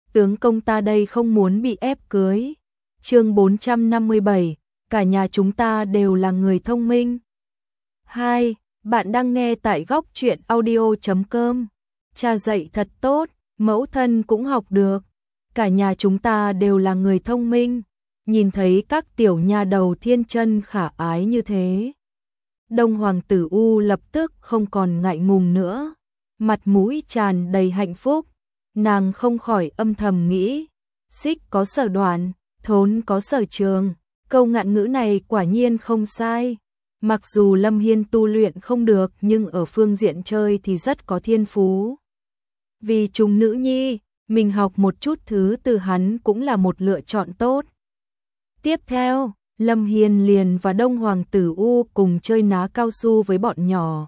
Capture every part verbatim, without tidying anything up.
tướng công ta đây không muốn bị ép cưới. Chương bốn trăm năm mươi bảy, cả nhà chúng ta đều là người thông minh. hai. Bạn đang nghe tại góc truyện audio chấm com. Cha dạy thật tốt, mẫu thân cũng học được. Cả nhà chúng ta đều là người thông minh. Nhìn thấy các tiểu nha đầu thiên chân khả ái như thế, Đông Hoàng tử U lập tức không còn ngại ngùng nữa, mặt mũi tràn đầy hạnh phúc. Nàng không khỏi âm thầm nghĩ, xích có sở đoạn, thốn có sở trường, câu ngạn ngữ này quả nhiên không sai. Mặc dù Lâm Hiên tu luyện không được nhưng ở phương diện chơi thì rất có thiên phú. Vì chúng nữ nhi, mình học một chút thứ từ hắn cũng là một lựa chọn tốt. Tiếp theo, Lâm Hiên liền và Đông Hoàng tử U cùng chơi ná cao su với bọn nhỏ.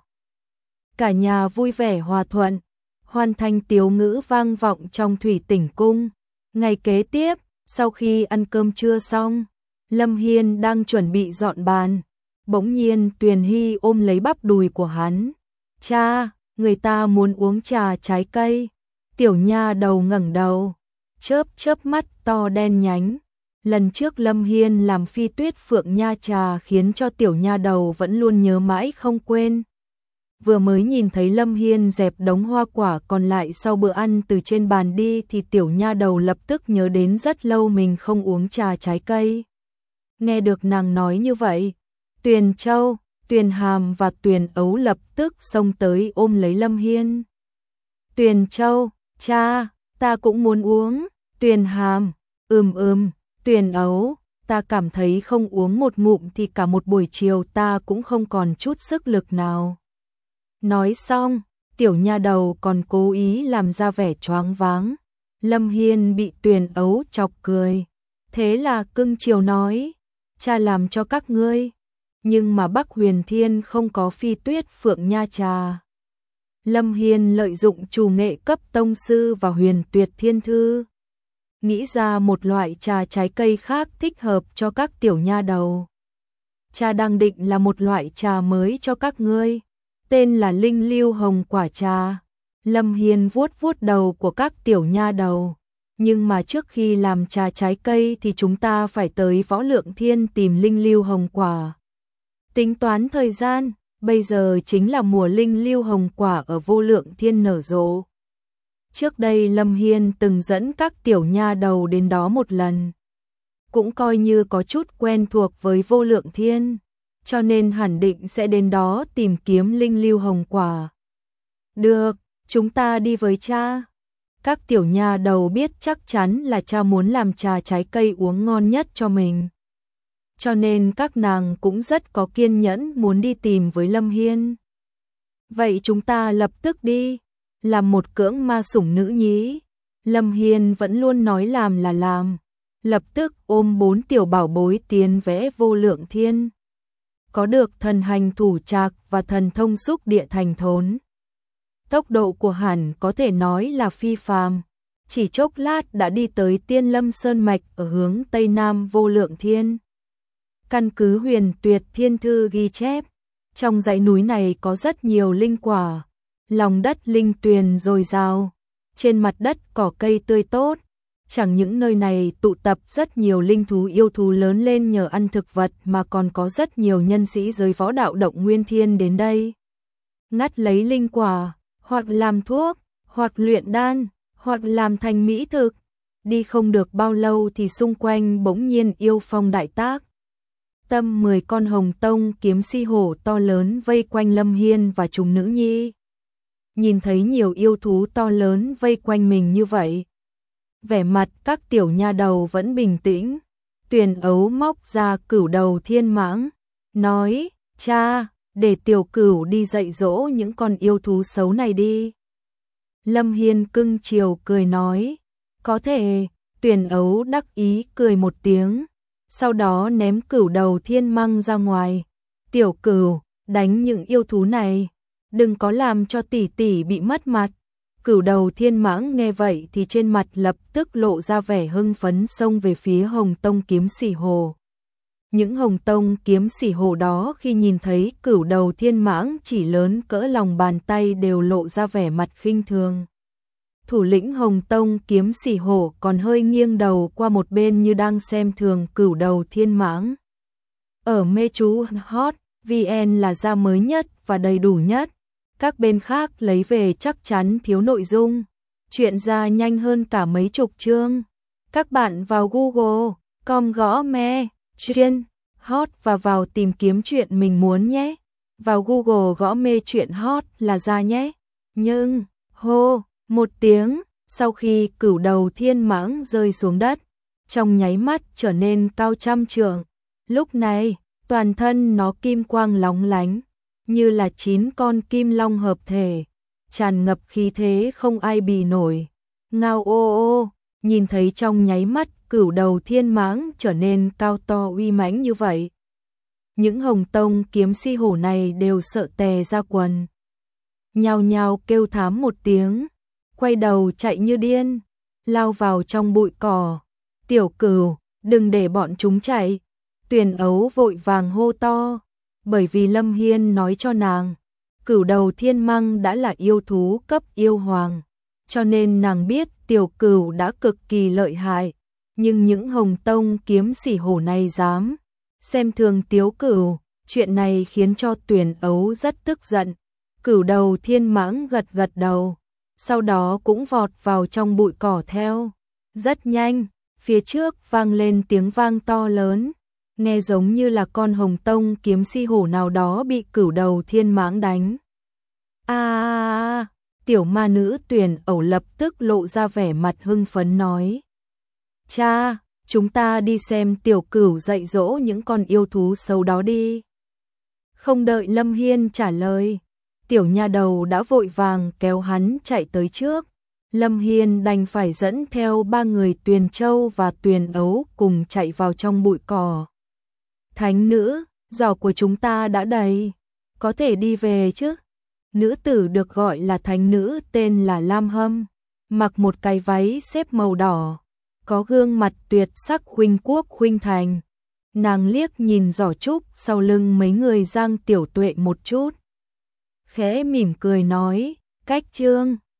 Cả nhà vui vẻ hòa thuận, hoàn thành tiếu ngữ vang vọng trong thủy tỉnh cung. Ngày kế tiếp, sau khi ăn cơm trưa xong, Lâm Hiên đang chuẩn bị dọn bàn. Bỗng nhiên Tuyền Hy ôm lấy bắp đùi của hắn. Cha, người ta muốn uống trà trái cây. Tiểu nha đầu ngẩng đầu, chớp chớp mắt to đen nhánh. Lần trước Lâm Hiên làm phi tuyết phượng nha trà khiến cho tiểu nha đầu vẫn luôn nhớ mãi không quên. Vừa mới nhìn thấy Lâm Hiên dẹp đống hoa quả còn lại sau bữa ăn từ trên bàn đi thì tiểu nha đầu lập tức nhớ đến rất lâu mình không uống trà trái cây. Nghe được nàng nói như vậy, Tuyền Châu, Tuyền Hàm và Tuyền Ấu lập tức xông tới ôm lấy Lâm Hiên. Tuyền Châu, cha, ta cũng muốn uống. Tuyền Hàm, ừm ừm. Tuyền Ấu, ta cảm thấy không uống một ngụm thì cả một buổi chiều ta cũng không còn chút sức lực nào. Nói xong, tiểu nha đầu còn cố ý làm ra vẻ choáng váng. Lâm Hiên bị Tuyền Ấu chọc cười. Thế là cưng chiều nói, cha làm cho các ngươi. Nhưng mà Bắc Huyền Thiên không có phi tuyết phượng nha trà. Lâm Hiên lợi dụng chủ nghệ cấp tông sư và huyền tuyệt thiên thư, nghĩ ra một loại trà trái cây khác thích hợp cho các tiểu nha đầu. Cha đang định là một loại trà mới cho các ngươi, tên là Linh Lưu Hồng quả trà. Lâm Hiên vuốt vuốt đầu của các tiểu nha đầu. Nhưng mà trước khi làm trà trái cây thì chúng ta phải tới Võ Lượng Thiên tìm Linh Lưu Hồng quả. Tính toán thời gian, bây giờ chính là mùa Linh Lưu Hồng quả ở Vô Lượng Thiên nở rộ. Trước đây Lâm Hiên từng dẫn các tiểu nha đầu đến đó một lần, cũng coi như có chút quen thuộc với Vô Lượng Thiên, cho nên hẳn định sẽ đến đó tìm kiếm Linh Lưu Hồng quả. Được, chúng ta đi với cha. Các tiểu nha đầu biết chắc chắn là cha muốn làm trà trái cây uống ngon nhất cho mình, cho nên các nàng cũng rất có kiên nhẫn muốn đi tìm với Lâm Hiên. Vậy chúng ta lập tức đi. Làm một cưỡng ma sủng nữ nhí, Lâm Hiên vẫn luôn nói làm là làm, lập tức ôm bốn tiểu bảo bối tiến vẽ Vô Lượng Thiên. Có được thần hành thủ trạc và thần thông xúc địa thành thốn. Tốc độ của hẳn có thể nói là phi phàm, chỉ chốc lát đã đi tới Tiên Lâm Sơn Mạch ở hướng Tây Nam Vô Lượng Thiên. Căn cứ huyền tuyệt thiên thư ghi chép, trong dãy núi này có rất nhiều linh quả. Lòng đất linh tuyền dồi dào, trên mặt đất cỏ cây tươi tốt, chẳng những nơi này tụ tập rất nhiều linh thú yêu thú lớn lên nhờ ăn thực vật mà còn có rất nhiều nhân sĩ giới võ đạo động nguyên thiên đến đây. Ngắt lấy linh quả, hoặc làm thuốc, hoặc luyện đan, hoặc làm thành mỹ thực. Đi không được bao lâu thì xung quanh bỗng nhiên yêu phong đại tác. Tâm mười con hồng tông kiếm si hổ to lớn vây quanh Lâm Hiên và chúng nữ nhi. Nhìn thấy nhiều yêu thú to lớn vây quanh mình như vậy, vẻ mặt các tiểu nha đầu vẫn bình tĩnh. Tuyền Ấu móc ra cửu đầu thiên mãng, nói, cha, để tiểu cửu đi dạy dỗ những con yêu thú xấu này đi. Lâm Hiên cưng chiều cười nói, có thể. Tuyền Ấu đắc ý cười một tiếng, sau đó ném cửu đầu thiên măng ra ngoài. Tiểu cửu, đánh những yêu thú này, đừng có làm cho tỷ tỷ bị mất mặt. Cửu đầu thiên mãng nghe vậy thì trên mặt lập tức lộ ra vẻ hưng phấn xông về phía Hồng Tông kiếm sỉ hồ. Những Hồng Tông kiếm sỉ hồ đó khi nhìn thấy cửu đầu thiên mãng chỉ lớn cỡ lòng bàn tay đều lộ ra vẻ mặt khinh thường. Thủ lĩnh Hồng Tông kiếm sỉ hổ còn hơi nghiêng đầu qua một bên như đang xem thường cửu đầu thiên mãng. Ở mê chú hot vê en là ra mới nhất và đầy đủ nhất. Các bên khác lấy về chắc chắn thiếu nội dung. Chuyện ra nhanh hơn cả mấy chục chương. Các bạn vào Google chấm com gõ me chuyện hot và vào tìm kiếm chuyện mình muốn nhé. Vào Google gõ mê chuyện hot là ra nhé. Nhưng, hô, một tiếng, sau khi cửu đầu thiên mãng rơi xuống đất, trong nháy mắt trở nên cao trăm trượng. Lúc này, toàn thân nó kim quang lóng lánh, như là chín con kim long hợp thể, tràn ngập khí thế không ai bì nổi. Ngao ô ô, nhìn thấy trong nháy mắt cửu đầu thiên mãng trở nên cao to uy mãnh như vậy. Những Hồng Tông kiếm si hổ này đều sợ tè ra quần. Nhao nhao kêu thảm một tiếng, quay đầu chạy như điên, lao vào trong bụi cỏ. Tiểu Cửu, đừng để bọn chúng chạy. Tuyền Ấu vội vàng hô to, bởi vì Lâm Hiên nói cho nàng, cửu đầu thiên măng đã là yêu thú cấp yêu hoàng, cho nên nàng biết Tiểu Cửu đã cực kỳ lợi hại, nhưng những Hồng Tông kiếm sỉ hổ này dám xem thường Tiểu Cửu, chuyện này khiến cho Tuyền Ấu rất tức giận. Cửu đầu thiên mãng gật gật đầu, sau đó cũng vọt vào trong bụi cỏ theo. Rất nhanh, phía trước vang lên tiếng vang to lớn, nghe giống như là con Hồng Tông kiếm si hổ nào đó bị cửu đầu thiên mãng đánh. A à, à, tiểu ma nữ Tuyền Ẩu lập tức lộ ra vẻ mặt hưng phấn nói. Cha, chúng ta đi xem Tiểu Cửu dạy dỗ những con yêu thú xấu đó đi. Không đợi Lâm Hiên trả lời, tiểu nha đầu đã vội vàng kéo hắn chạy tới trước. Lâm Hiên đành phải dẫn theo ba người Tuyền Châu và Tuyền Ấu cùng chạy vào trong bụi cỏ. Thánh nữ, giỏ của chúng ta đã đầy, có thể đi về chứ? Nữ tử được gọi là thánh nữ tên là Lam Hâm, mặc một cái váy xếp màu đỏ, có gương mặt tuyệt sắc khuynh quốc khuynh thành. Nàng liếc nhìn giỏ trúc sau lưng mấy người Giang Tiểu Tuệ một chút, khẽ mỉm cười nói, cách chương.